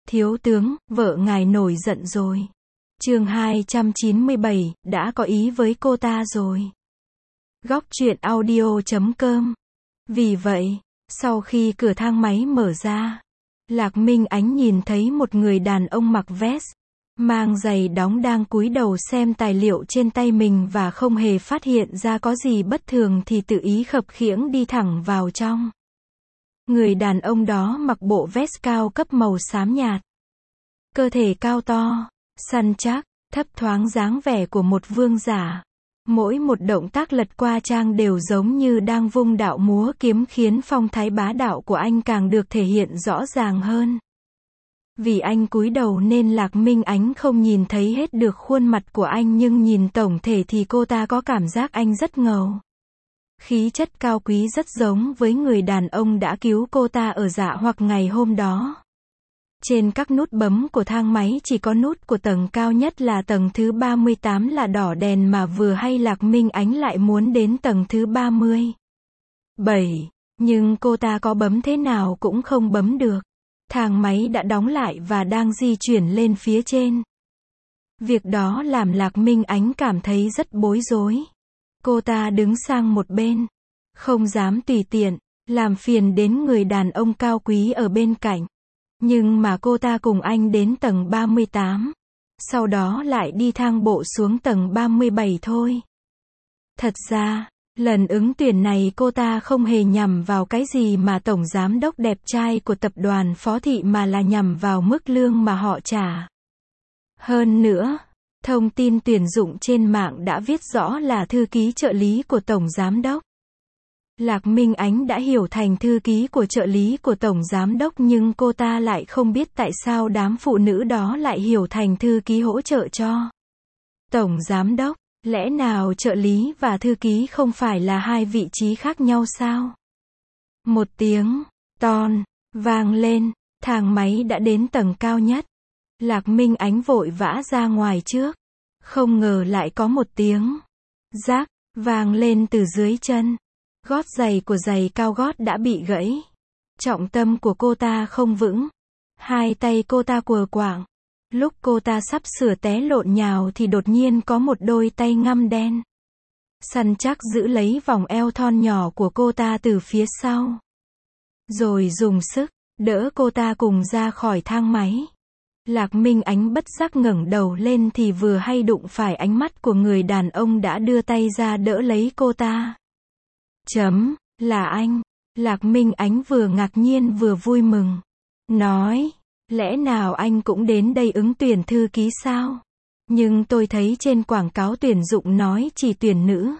Thiếu tướng, vợ ngài nổi giận rồi. Chương 297, đã có ý với cô ta rồi. Góc truyện audio.com. Vì vậy, sau khi cửa thang máy mở ra, Lạc Minh Ánh nhìn thấy một người đàn ông mặc vest, mang giày đóng đang cúi đầu xem tài liệu trên tay mình và không hề phát hiện ra có gì bất thường thì tự ý khập khiễng đi thẳng vào trong. Người đàn ông đó mặc bộ vest cao cấp màu xám nhạt. Cơ thể cao to, săn chắc, thấp thoáng dáng vẻ của một vương giả. Mỗi một động tác lật qua trang đều giống như đang vung đạo múa kiếm khiến phong thái bá đạo của anh càng được thể hiện rõ ràng hơn. Vì anh cúi đầu nên Lạc Minh Ánh không nhìn thấy hết được khuôn mặt của anh nhưng nhìn tổng thể thì cô ta có cảm giác anh rất ngầu. Khí chất cao quý rất giống với người đàn ông đã cứu cô ta ở Dạ Hoặc ngày hôm đó. Trên các nút bấm của thang máy chỉ có nút của tầng cao nhất là tầng thứ 38 là đỏ đèn mà vừa hay Lạc Minh Ánh lại muốn đến tầng thứ 37. Nhưng cô ta có bấm thế nào cũng không bấm được. Thang máy đã đóng lại và đang di chuyển lên phía trên. Việc đó làm Lạc Minh Ánh cảm thấy rất bối rối. Cô ta đứng sang một bên, không dám tùy tiện làm phiền đến người đàn ông cao quý ở bên cạnh. Nhưng mà cô ta cùng anh đến tầng 38, sau đó lại đi thang bộ xuống tầng 37 thôi. Thật ra, lần ứng tuyển này cô ta không hề nhằm vào cái gì mà tổng giám đốc đẹp trai của tập đoàn Phó Thị mà là nhằm vào mức lương mà họ trả. Hơn nữa, thông tin tuyển dụng trên mạng đã viết rõ là thư ký trợ lý của tổng giám đốc. Lạc Minh Ánh đã hiểu thành thư ký của trợ lý của tổng giám đốc nhưng cô ta lại không biết tại sao đám phụ nữ đó lại hiểu thành thư ký hỗ trợ cho tổng giám đốc. Lẽ nào trợ lý và thư ký không phải là hai vị trí khác nhau sao? Một tiếng ton vang lên, thang máy đã đến tầng cao nhất. Lạc Minh Ánh vội vã ra ngoài trước. Không ngờ lại có một tiếng rác vang lên từ dưới chân. Gót giày của giày cao gót đã bị gãy. Trọng tâm của cô ta không vững. Hai tay cô ta quờ quạng. Lúc cô ta sắp sửa té lộn nhào thì đột nhiên có một đôi tay ngăm đen săn chắc giữ lấy vòng eo thon nhỏ của cô ta từ phía sau. Rồi dùng sức đỡ cô ta cùng ra khỏi thang máy. Lạc Minh Ánh bất giác ngẩng đầu lên thì vừa hay đụng phải ánh mắt của người đàn ông đã đưa tay ra đỡ lấy cô ta. Là anh. Lạc Minh Ánh vừa ngạc nhiên vừa vui mừng. Nói, lẽ nào anh cũng đến đây ứng tuyển thư ký sao? Nhưng tôi thấy trên quảng cáo tuyển dụng nói chỉ tuyển nữ.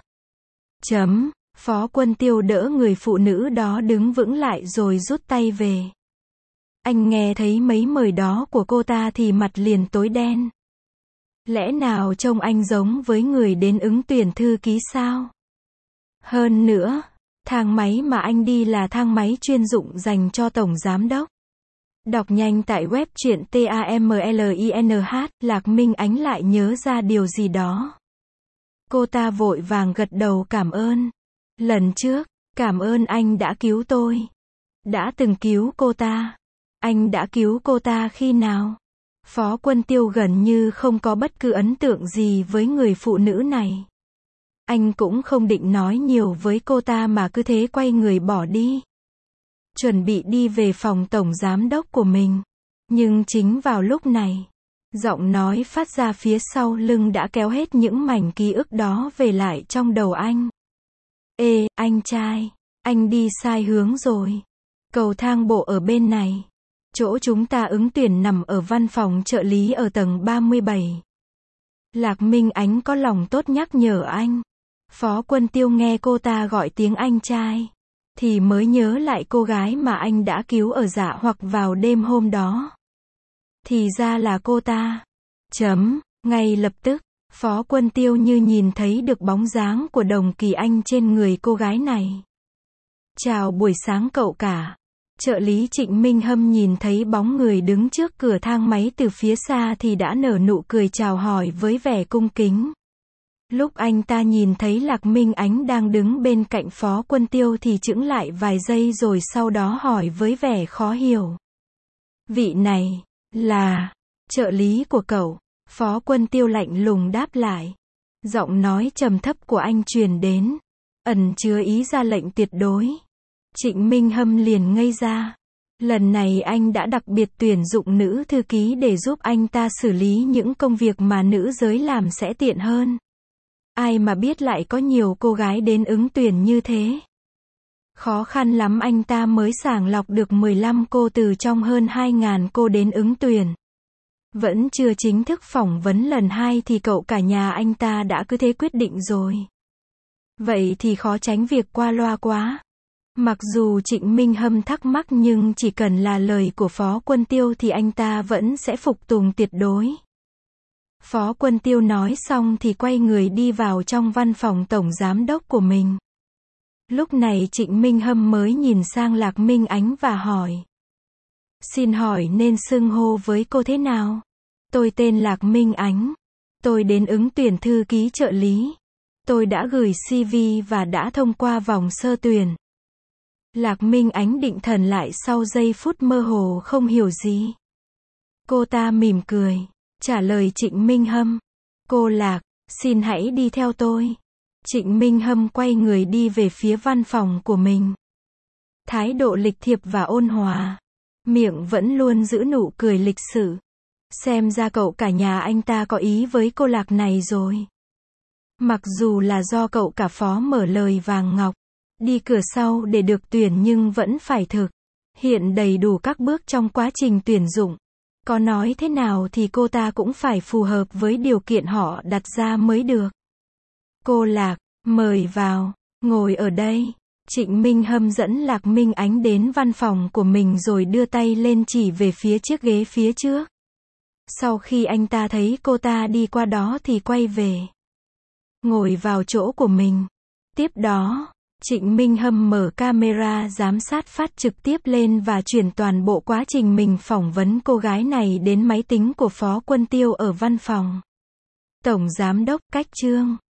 Phó Quân Tiêu đỡ người phụ nữ đó đứng vững lại rồi rút tay về. Anh nghe thấy mấy mời đó của cô ta thì mặt liền tối đen. Lẽ nào trông anh giống với người đến ứng tuyển thư ký sao? Hơn nữa, thang máy mà anh đi là thang máy chuyên dụng dành cho tổng giám đốc. Đọc nhanh tại web truyện TAMLINH, Lạc Minh Ánh lại nhớ ra điều gì đó. Cô ta vội vàng gật đầu cảm ơn. Lần trước, cảm ơn anh đã cứu tôi. Đã từng cứu cô ta. Anh đã cứu cô ta khi nào? Phó Quân Tiêu gần như không có bất cứ ấn tượng gì với người phụ nữ này. Anh cũng không định nói nhiều với cô ta mà cứ thế quay người bỏ đi. Chuẩn bị đi về phòng tổng giám đốc của mình. Nhưng chính vào lúc này, giọng nói phát ra phía sau lưng đã kéo hết những mảnh ký ức đó về lại trong đầu anh. Ê, anh trai, anh đi sai hướng rồi. Cầu thang bộ ở bên này. Chỗ chúng ta ứng tuyển nằm ở văn phòng trợ lý ở tầng 37. Lạc Minh Ánh có lòng tốt nhắc nhở anh. Phó Quân Tiêu nghe cô ta gọi tiếng anh trai thì mới nhớ lại cô gái mà anh đã cứu ở Dạ Hoặc vào đêm hôm đó. Thì ra là cô ta. Ngay lập tức, Phó Quân Tiêu như nhìn thấy được bóng dáng của Đồng Kỳ Anh trên người cô gái này. Chào buổi sáng cậu cả. Trợ lý Trịnh Minh Hâm nhìn thấy bóng người đứng trước cửa thang máy từ phía xa thì đã nở nụ cười chào hỏi với vẻ cung kính. Lúc anh ta nhìn thấy Lạc Minh Ánh đang đứng bên cạnh Phó Quân Tiêu thì chững lại vài giây rồi sau đó hỏi với vẻ khó hiểu. Vị này, Là trợ lý của cậu. Phó Quân Tiêu lạnh lùng đáp lại. Giọng nói trầm thấp của anh truyền đến, ẩn chứa ý ra lệnh tuyệt đối. Trịnh Minh Hâm liền ngây ra. Lần này anh đã đặc biệt tuyển dụng nữ thư ký để giúp anh ta xử lý những công việc mà nữ giới làm sẽ tiện hơn. Ai mà biết lại có nhiều cô gái đến ứng tuyển như thế. Khó khăn lắm anh ta mới sàng lọc được 15 cô từ trong hơn 2.000 cô đến ứng tuyển. Vẫn chưa chính thức phỏng vấn lần 2 thì cậu cả nhà anh ta đã cứ thế quyết định rồi. Vậy thì khó tránh việc qua loa quá. Mặc dù Trịnh Minh Hâm thắc mắc nhưng chỉ cần là lời của Phó Quân Tiêu thì anh ta vẫn sẽ phục tùng tuyệt đối. Phó Quân Tiêu nói xong thì quay người đi vào trong văn phòng tổng giám đốc của mình. Lúc này Trịnh Minh Hâm mới nhìn sang Lạc Minh Ánh và hỏi. Xin hỏi nên xưng hô với cô thế nào? Tôi tên Lạc Minh Ánh. Tôi đến ứng tuyển thư ký trợ lý. Tôi đã gửi CV và đã thông qua vòng sơ tuyển. Lạc Minh Ánh định thần lại sau giây phút mơ hồ không hiểu gì. Cô ta mỉm cười, trả lời Trịnh Minh Hâm. Cô Lạc, xin hãy đi theo tôi. Trịnh Minh Hâm quay người đi về phía văn phòng của mình. Thái độ lịch thiệp và ôn hòa. Miệng vẫn luôn giữ nụ cười lịch sự. Xem ra cậu cả nhà anh ta có ý với cô Lạc này rồi. Mặc dù là do cậu cả Phó mở lời vàng ngọc, đi cửa sau để được tuyển nhưng vẫn phải thực hiện đầy đủ các bước trong quá trình tuyển dụng. Có nói thế nào thì cô ta cũng phải phù hợp với điều kiện họ đặt ra mới được. Cô Lạc, mời vào, ngồi ở đây. Trịnh Minh Hâm dẫn Lạc Minh Ánh đến văn phòng của mình rồi đưa tay lên chỉ về phía chiếc ghế phía trước. Sau khi anh ta thấy cô ta đi qua đó thì quay về, ngồi vào chỗ của mình. Tiếp đó, Trịnh Minh Hâm mở camera giám sát phát trực tiếp lên và chuyển toàn bộ quá trình mình phỏng vấn cô gái này đến máy tính của Phó Quân Tiêu ở văn phòng tổng giám đốc. Cách chương